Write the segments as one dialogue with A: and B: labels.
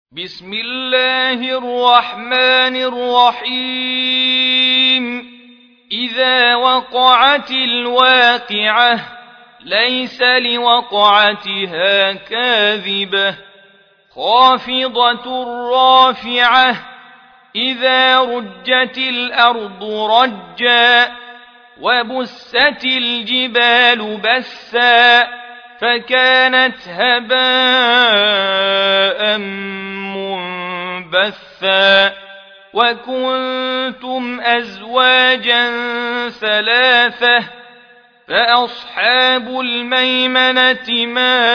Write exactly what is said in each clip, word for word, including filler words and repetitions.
A: بسم الله الرحمن الرحيم إذا وقعت الواقعة ليس لوقعتها كاذبة خافضة رافعة إذا رجت الأرض رجا وبست الجبال بسا فكانت هباء منبثا وكنتم أزواجا ثلاثة فأصحاب الميمنة ما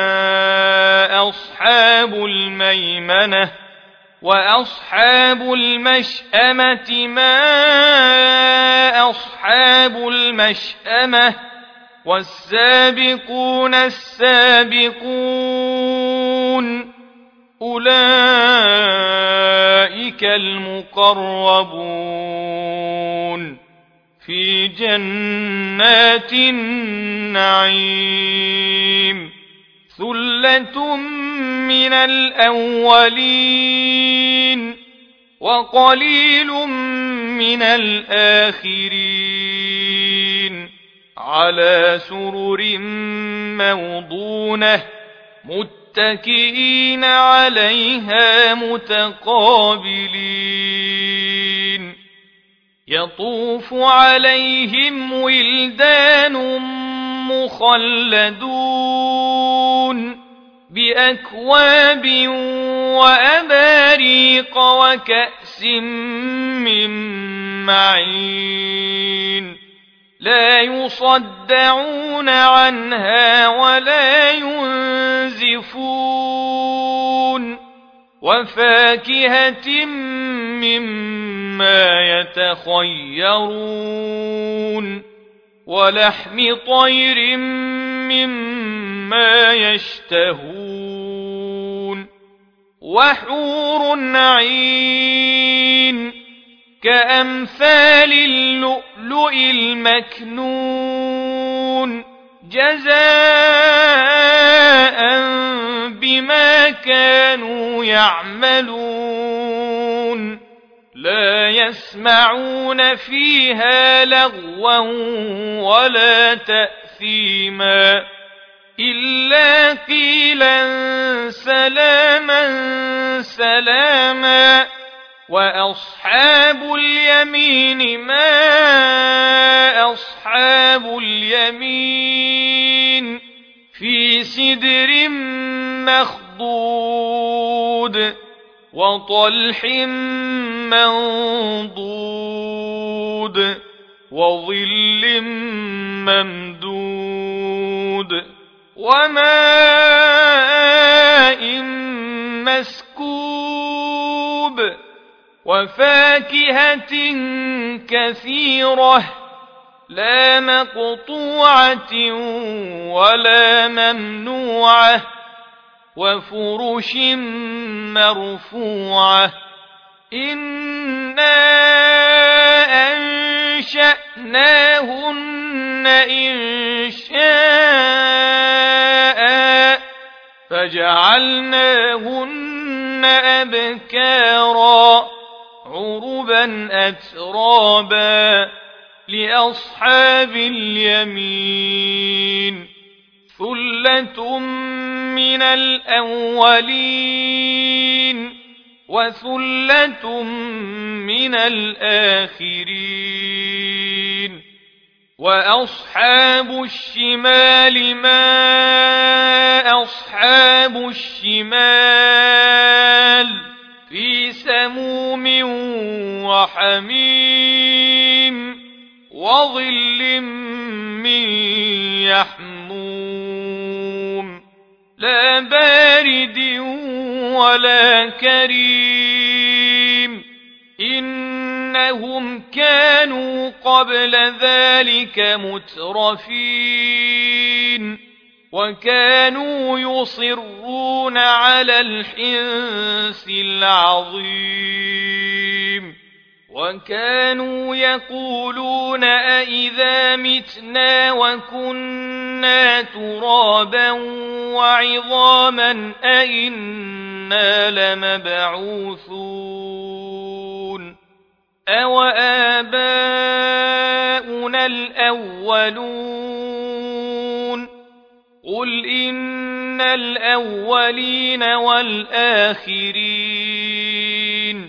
A: أصحاب الميمنة وأصحاب المشأمة ما أصحاب المشأمة والسابقون السابقون أولئك المقربون في جنات النعيم ثلة من الأولين وقليل من الآخرين على سرر موضونة متكئين عليها متقابلين يطوف عليهم ولدان مخلدون بأكواب وأباريق وكأس من معين لا يصدعون عنها ولا ينزفون وفاكهة مما يتخيرون ولحم طير مما يشتهون وحور عين كأمثال اللؤلؤ المكنون جزاء بما كانوا يعملون لا يسمعون فيها لغوا ولا تأثيما إلا قيلا سلاما سلاما وأصحاب اليمين ما أصحاب اليمين في سدر مخضود وطلح منضود وظل ممدود وماء مسكوب وفاكهة كثيرة لا مقطوعة ولا ممنوعة وفرش مرفوعة إنا أنشأناهن إنشاء فجعلناهن أبكارا عربا أترابا لأصحاب اليمين ثلة من الأولين وثلة من الآخرين وأصحاب الشمال ما أصحاب الشمال في سموم وحميم وظل من يحموم لا بارد ولا كريم إنهم كانوا قبل ذلك مترفين وكانوا يصرون على الحنث العظيم وكانوا يقولون أئذا متنا وكنا ترابا وعظاما أئنا أئنا لمبعوثون أوآباؤنا الأولون قل إن الأولين والآخرين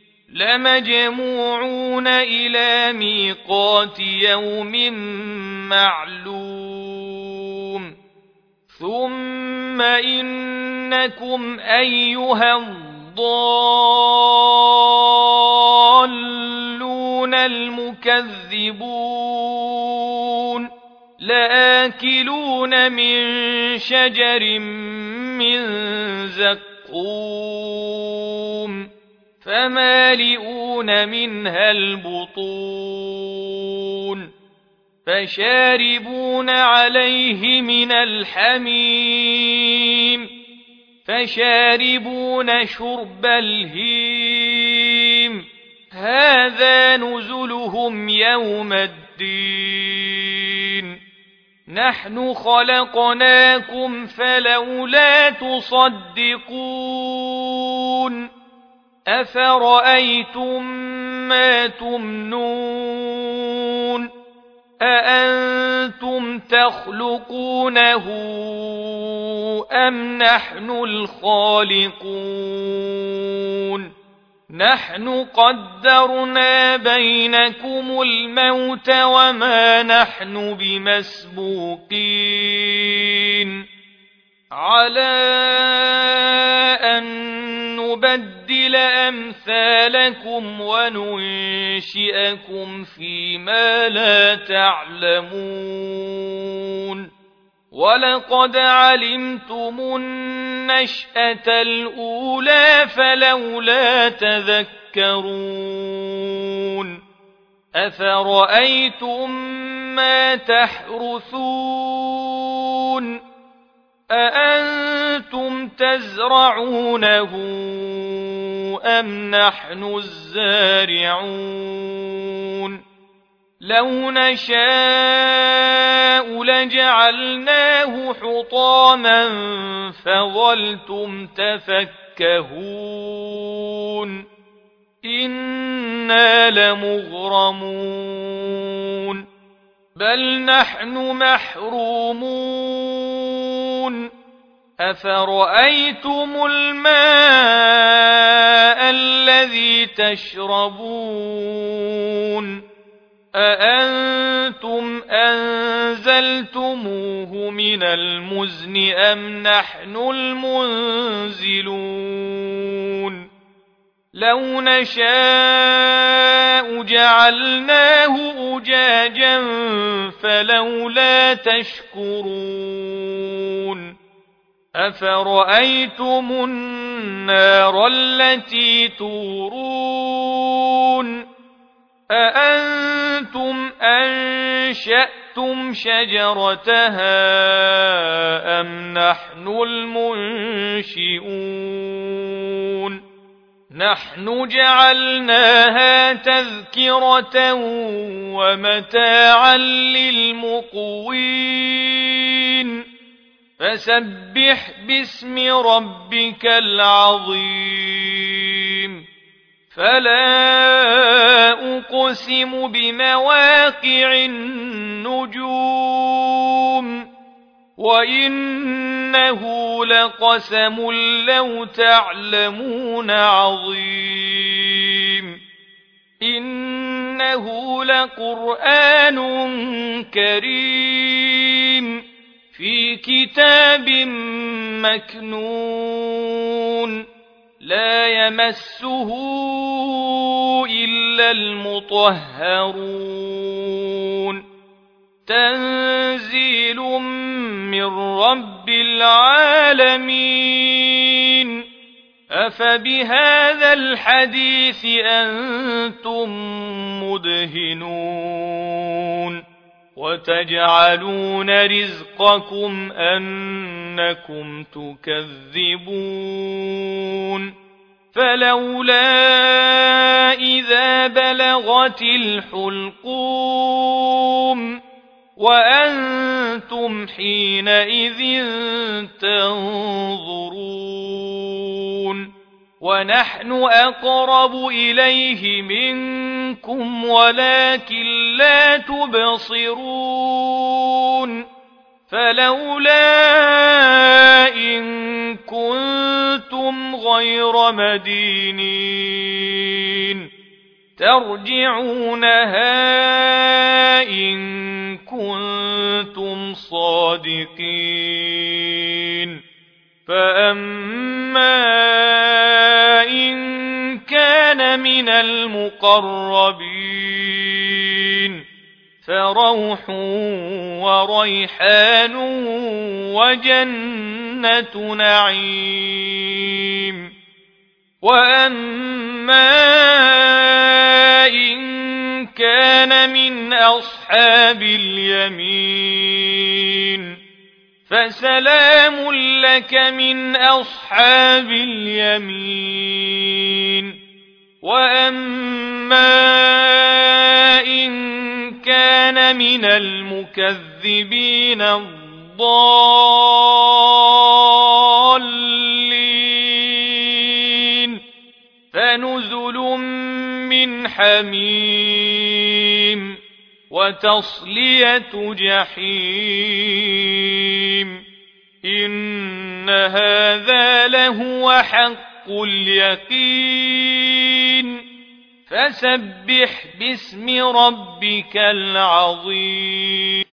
A: لمجموعون إلى ميقات يوم معلوم ثم إنكم أيها الضالون المكذبون لآكلون من شجر من زقوم فمالئون منها البطون فشاربون عليه من الحميم فشاربون شرب الهيم هذا نزلهم يوم الدين نحن خلقناكم فلولا تصدقون أفرأيتم ما تمنون أأنتم تخلقونه أم نحن الخالقون نحن قدرنا بينكم الموت وما نحن بمسبوقين على أن نبدل أمثالكم وننشئكم فيما لا تعلمون ولقد علمتم النشأة الأولى فلولا تذكرون أفرأيتم ما تحرثون أأنتم تزرعونه أم نحن الزارعون لو نشاء لجعلناه حطاما فظلتم تفكهون إنا لمغرمون بل نحن محرومون أفرأيتم الماء الذي تشربون أأنتم أنزلتموه من المزن أم نحن المنزلون لو نشاء جعلناه أجاجا فلولا تشكرون أفرأيتم النار التي تورون أأنتم أنشأتم شجرتها أم نحن المنشئون نحن جعلناها تذكرة ومتاعا للمقوين فسبح باسم ربك العظيم فلا أقسم بمواقع النجوم وإنه لقسم لو تعلمون عظيم إنه لقرآن كريم في كتاب مكنون لا يمسه إلا المطهرون تنزيل من رب العالمين أفبهذا الحديث أنتم مدهنون وتجعلون رزقكم أنكم تكذبون فلولا إذا بلغت الحلقوم وأنتم حينئذ تنظرون ونحن أقرب إليه منكم ولكن لا تبصرون فلولا إن كنتم غير مدينين ترجعونها إن كنتم صادقين فأما إن كان من المقربين فروح وريحان وجنة نعيم وأما إن كان من أصحاب اليمين فسلام لك من أصحاب اليمين وأما إن كان من المكذبين الضالين فنزل من حميم وتصلية جحيم إن هذا لهو حق اليقين فسبح باسم ربك العظيم.